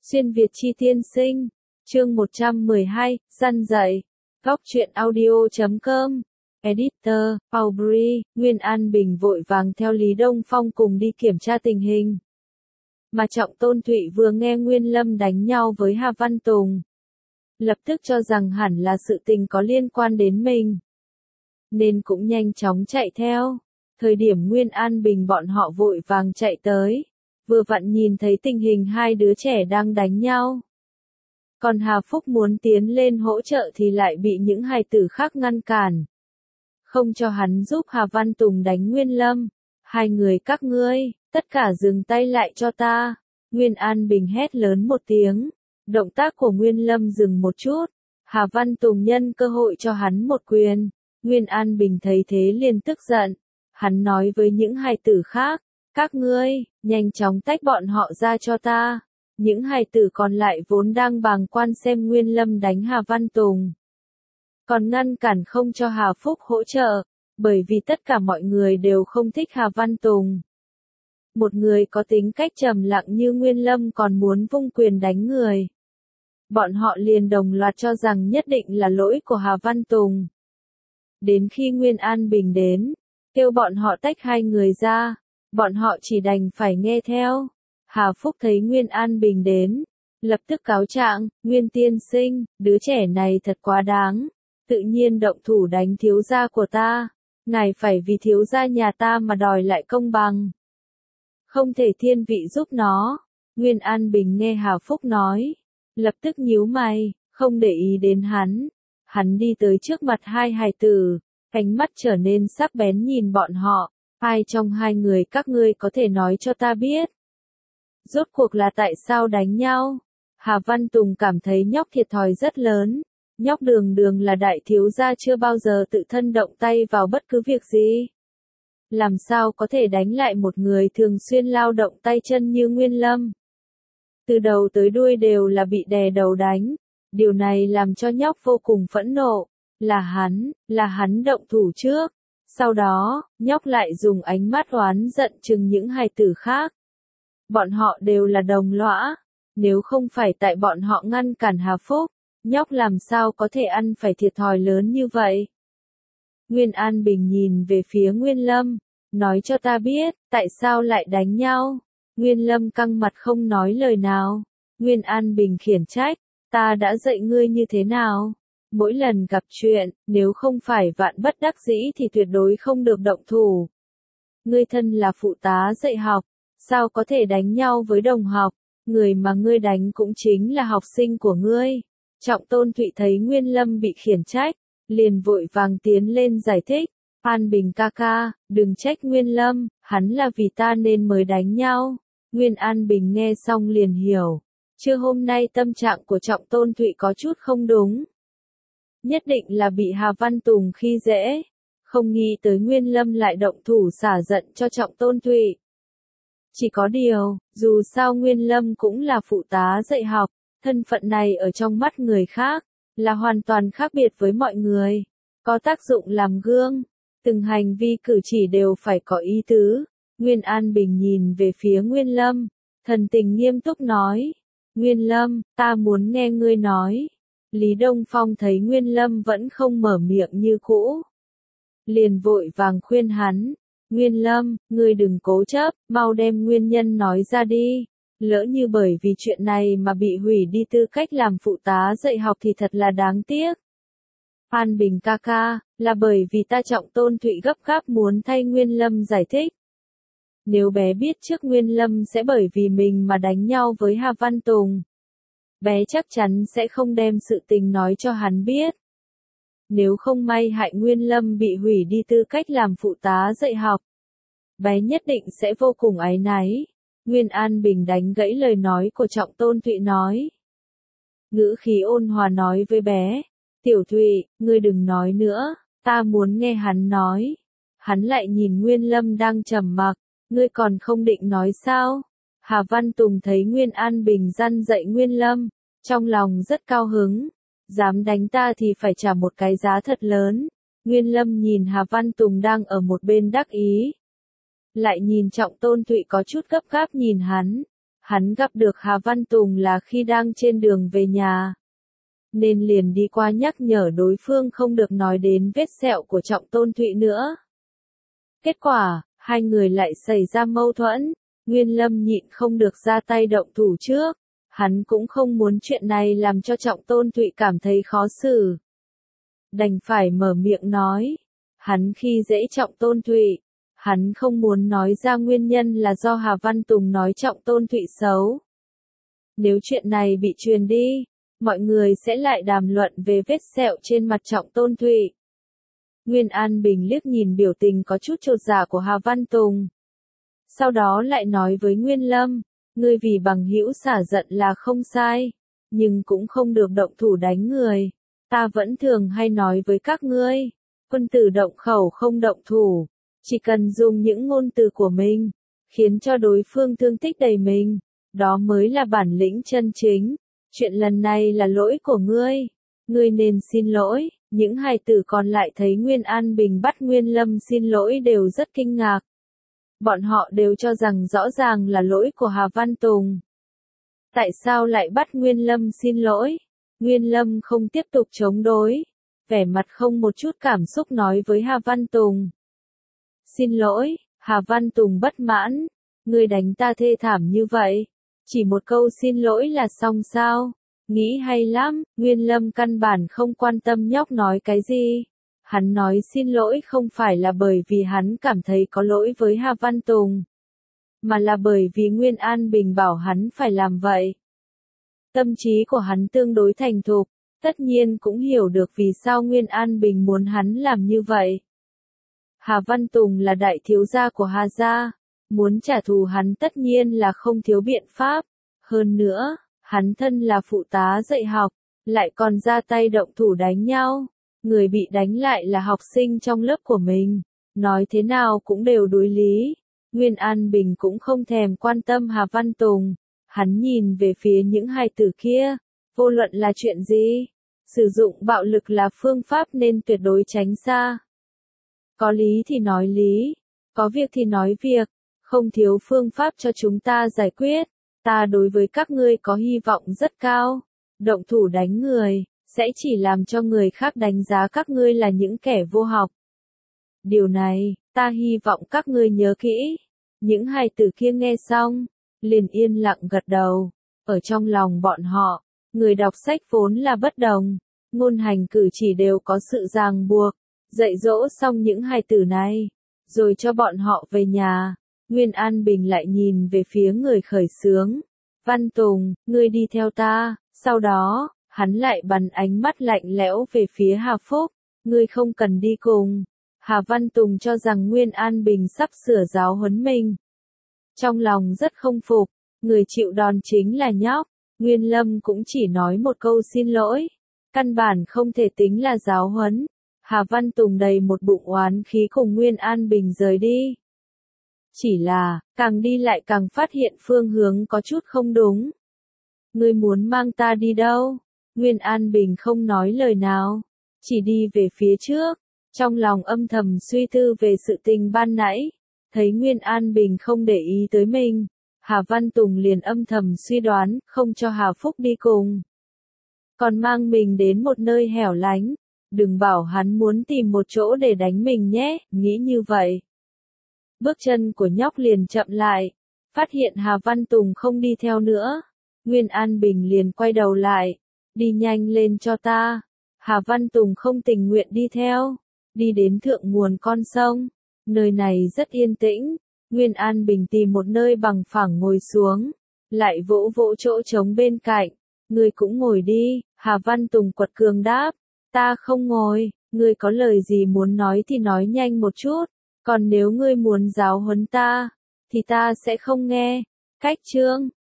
Xuyên Việt Chi tiên sinh, chương 112, răn dạy, góc truyện audio.com, editor, Aubrey, Nguyên An Bình vội vàng theo Lý Đông Phong cùng đi kiểm tra tình hình. Mà Trọng Tôn Thụy vừa nghe Nguyên Lâm đánh nhau với Hà Văn Tùng, lập tức cho rằng hẳn là sự tình có liên quan đến mình, nên cũng nhanh chóng chạy theo. Thời điểm Nguyên An Bình bọn họ vội vàng chạy tới, vừa vặn nhìn thấy tình hình hai đứa trẻ đang đánh nhau. Còn Hà Phúc muốn tiến lên hỗ trợ thì lại bị những hài tử khác ngăn cản, không cho hắn giúp Hà Văn Tùng đánh Nguyên Lâm. Hai người các ngươi, tất cả dừng tay lại cho ta. Nguyên An Bình hét lớn một tiếng. Động tác của Nguyên Lâm dừng một chút. Hà Văn Tùng nhân cơ hội cho hắn một quyền. Nguyên An Bình thấy thế liền tức giận. Hắn nói với những hài tử khác, các ngươi, nhanh chóng tách bọn họ ra cho ta. Những hài tử còn lại vốn đang bàng quan xem Nguyên Lâm đánh Hà Văn Tùng, còn ngăn cản không cho Hà Phúc hỗ trợ, bởi vì tất cả mọi người đều không thích Hà Văn Tùng. Một người có tính cách trầm lặng như Nguyên Lâm còn muốn vung quyền đánh người. Bọn họ liền đồng loạt cho rằng nhất định là lỗi của Hà Văn Tùng. Đến khi Nguyên An Bình đến, kêu bọn họ tách hai người ra, bọn họ chỉ đành phải nghe theo. Hà Phúc thấy Nguyên An Bình đến, lập tức cáo trạng, Nguyên tiên sinh, đứa trẻ này thật quá đáng, tự nhiên động thủ đánh thiếu gia của ta, ngài phải vì thiếu gia nhà ta mà đòi lại công bằng. Không thể thiên vị giúp nó. Nguyên An Bình nghe Hà Phúc nói, lập tức nhíu mày, không để ý đến hắn. Hắn đi tới trước mặt hai hài tử, ánh mắt trở nên sắc bén nhìn bọn họ, ai trong hai người các ngươi có thể nói cho ta biết, rốt cuộc là tại sao đánh nhau? Hà Văn Tùng cảm thấy nhóc thiệt thòi rất lớn. Nhóc Đường Đường là đại thiếu gia chưa bao giờ tự thân động tay vào bất cứ việc gì. Làm sao có thể đánh lại một người thường xuyên lao động tay chân như Nguyên Lâm? Từ đầu tới đuôi đều là bị đè đầu đánh. Điều này làm cho nhóc vô cùng phẫn nộ. Là hắn động thủ trước. Sau đó, nhóc lại dùng ánh mắt oán giận chừng những hài tử khác. Bọn họ đều là đồng lõa. Nếu không phải tại bọn họ ngăn cản Hà Phúc, nhóc làm sao có thể ăn phải thiệt thòi lớn như vậy? Nguyên An Bình nhìn về phía Nguyên Lâm, nói cho ta biết, tại sao lại đánh nhau? Nguyên Lâm căng mặt không nói lời nào. Nguyên An Bình khiển trách, ta đã dạy ngươi như thế nào? Mỗi lần gặp chuyện, nếu không phải vạn bất đắc dĩ thì tuyệt đối không được động thủ. Ngươi thân là phụ tá dạy học, sao có thể đánh nhau với đồng học? Người mà ngươi đánh cũng chính là học sinh của ngươi. Trọng Tôn Thụy thấy Nguyên Lâm bị khiển trách, liền vội vàng tiến lên giải thích. An Bình ca ca, đừng trách Nguyên Lâm, hắn là vì ta nên mới đánh nhau. Nguyên An Bình nghe xong liền hiểu. Chưa hôm nay tâm trạng của Trọng Tôn Thụy có chút không đúng. Nhất định là bị Hà Văn Tùng khi dễ. Không nghĩ tới Nguyên Lâm lại động thủ xả giận cho Trọng Tôn Thụy. Chỉ có điều, dù sao Nguyên Lâm cũng là phụ tá dạy học, thân phận này ở trong mắt người khác, là hoàn toàn khác biệt với mọi người, có tác dụng làm gương, từng hành vi cử chỉ đều phải có ý tứ. Nguyên An Bình nhìn về phía Nguyên Lâm, thần tình nghiêm túc nói, Nguyên Lâm, ta muốn nghe ngươi nói. Lý Đông Phong thấy Nguyên Lâm vẫn không mở miệng như cũ, liền vội vàng khuyên hắn. Nguyên Lâm, ngươi đừng cố chấp, mau đem nguyên nhân nói ra đi. Lỡ như bởi vì chuyện này mà bị hủy đi tư cách làm phụ tá dạy học thì thật là đáng tiếc. An Bình ca ca, là bởi vì ta Trọng Tôn Thụy gấp gáp muốn thay Nguyên Lâm giải thích. Nếu bé biết trước Nguyên Lâm sẽ bởi vì mình mà đánh nhau với Hà Văn Tùng, bé chắc chắn sẽ không đem sự tình nói cho hắn biết. Nếu không may hại Nguyên Lâm bị hủy đi tư cách làm phụ tá dạy học, bé nhất định sẽ vô cùng áy náy. Nguyên An Bình đánh gãy lời nói của Trọng Tôn Thụy nói. Ngữ khí ôn hòa nói với bé, Tiểu Thụy, ngươi đừng nói nữa, ta muốn nghe hắn nói. Hắn lại nhìn Nguyên Lâm đang trầm mặc, ngươi còn không định nói sao? Hà Văn Tùng thấy Nguyên An Bình răn dạy Nguyên Lâm, trong lòng rất cao hứng. Dám đánh ta thì phải trả một cái giá thật lớn. Nguyên Lâm nhìn Hà Văn Tùng đang ở một bên đắc ý, lại nhìn Trọng Tôn Thụy có chút gấp gáp nhìn hắn. Hắn gặp được Hà Văn Tùng là khi đang trên đường về nhà, nên liền đi qua nhắc nhở đối phương không được nói đến vết sẹo của Trọng Tôn Thụy nữa. Kết quả, hai người lại xảy ra mâu thuẫn, Nguyên Lâm nhịn không được ra tay động thủ trước, hắn cũng không muốn chuyện này làm cho Trọng Tôn Thụy cảm thấy khó xử. Đành phải mở miệng nói, hắn khi dễ Trọng Tôn Thụy, hắn không muốn nói ra nguyên nhân là do Hà Văn Tùng nói Trọng Tôn Thụy xấu. Nếu chuyện này bị truyền đi, mọi người sẽ lại đàm luận về vết sẹo trên mặt Trọng Tôn Thụy. Nguyên An Bình liếc nhìn biểu tình có chút chột dạ của Hà Văn Tùng. Sau đó lại nói với Nguyên Lâm, ngươi vì bằng hữu xả giận là không sai, nhưng cũng không được động thủ đánh người. Ta vẫn thường hay nói với các ngươi, quân tử động khẩu không động thủ, chỉ cần dùng những ngôn từ của mình, khiến cho đối phương thương tích đầy mình, đó mới là bản lĩnh chân chính. Chuyện lần này là lỗi của ngươi nên xin lỗi. Những hài tử còn lại thấy Nguyên An Bình bắt Nguyên Lâm xin lỗi đều rất kinh ngạc. Bọn họ đều cho rằng rõ ràng là lỗi của Hà Văn Tùng. Tại sao lại bắt Nguyên Lâm xin lỗi? Nguyên Lâm không tiếp tục chống đối, vẻ mặt không một chút cảm xúc nói với Hà Văn Tùng. Xin lỗi, Hà Văn Tùng bất mãn, ngươi đánh ta thê thảm như vậy, chỉ một câu xin lỗi là xong sao? Nghĩ hay lắm, Nguyên Lâm căn bản không quan tâm nhóc nói cái gì. Hắn nói xin lỗi không phải là bởi vì hắn cảm thấy có lỗi với Hà Văn Tùng, mà là bởi vì Nguyên An Bình bảo hắn phải làm vậy. Tâm trí của hắn tương đối thành thục, tất nhiên cũng hiểu được vì sao Nguyên An Bình muốn hắn làm như vậy. Hà Văn Tùng là đại thiếu gia của Hà gia, muốn trả thù hắn tất nhiên là không thiếu biện pháp. Hơn nữa, hắn thân là phụ tá dạy học, lại còn ra tay động thủ đánh nhau. Người bị đánh lại là học sinh trong lớp của mình, nói thế nào cũng đều đối lý. Nguyên An Bình cũng không thèm quan tâm Hà Văn Tùng, hắn nhìn về phía những hài tử kia, vô luận là chuyện gì, sử dụng bạo lực là phương pháp nên tuyệt đối tránh xa. Có lý thì nói lý, có việc thì nói việc, không thiếu phương pháp cho chúng ta giải quyết. Ta đối với các ngươi có hy vọng rất cao, động thủ đánh người sẽ chỉ làm cho người khác đánh giá các ngươi là những kẻ vô học. Điều này, ta hy vọng các ngươi nhớ kỹ. Những hài tử kia nghe xong, liền yên lặng gật đầu. Ở trong lòng bọn họ, người đọc sách vốn là bất đồng, ngôn hành cử chỉ đều có sự ràng buộc. Dạy dỗ xong những hài tử này, rồi cho bọn họ về nhà. Nguyên An Bình lại nhìn về phía người khởi xướng. Văn Tùng, ngươi đi theo ta. Sau đó, hắn lại bắn ánh mắt lạnh lẽo về phía Hà Phúc. Ngươi không cần đi cùng. Hà Văn Tùng cho rằng Nguyên An Bình sắp sửa giáo huấn mình. Trong lòng rất không phục, người chịu đòn chính là nhóc. Nguyên Lâm cũng chỉ nói một câu xin lỗi. Căn bản không thể tính là giáo huấn. Hà Văn Tùng đầy một bụng oán khí cùng Nguyên An Bình rời đi. Chỉ là, càng đi lại càng phát hiện phương hướng có chút không đúng. Ngươi muốn mang ta đi đâu? Nguyên An Bình không nói lời nào, chỉ đi về phía trước, trong lòng âm thầm suy tư về sự tình ban nãy. Thấy Nguyên An Bình không để ý tới mình, Hà Văn Tùng liền âm thầm suy đoán, không cho Hà Phúc đi cùng. Còn mang mình đến một nơi hẻo lánh, đừng bảo hắn muốn tìm một chỗ để đánh mình nhé, nghĩ như vậy. Bước chân của nhóc liền chậm lại, phát hiện Hà Văn Tùng không đi theo nữa. Nguyên An Bình liền quay đầu lại, đi nhanh lên cho ta. Hà Văn Tùng không tình nguyện đi theo, đi đến thượng nguồn con sông. Nơi này rất yên tĩnh, Nguyên An Bình tìm một nơi bằng phẳng ngồi xuống, lại vỗ vỗ chỗ trống bên cạnh. Ngươi cũng ngồi đi, Hà Văn Tùng quật cường đáp. Ta không ngồi, ngươi có lời gì muốn nói thì nói nhanh một chút. Còn nếu ngươi muốn giáo huấn ta, thì ta sẽ không nghe. Cách chương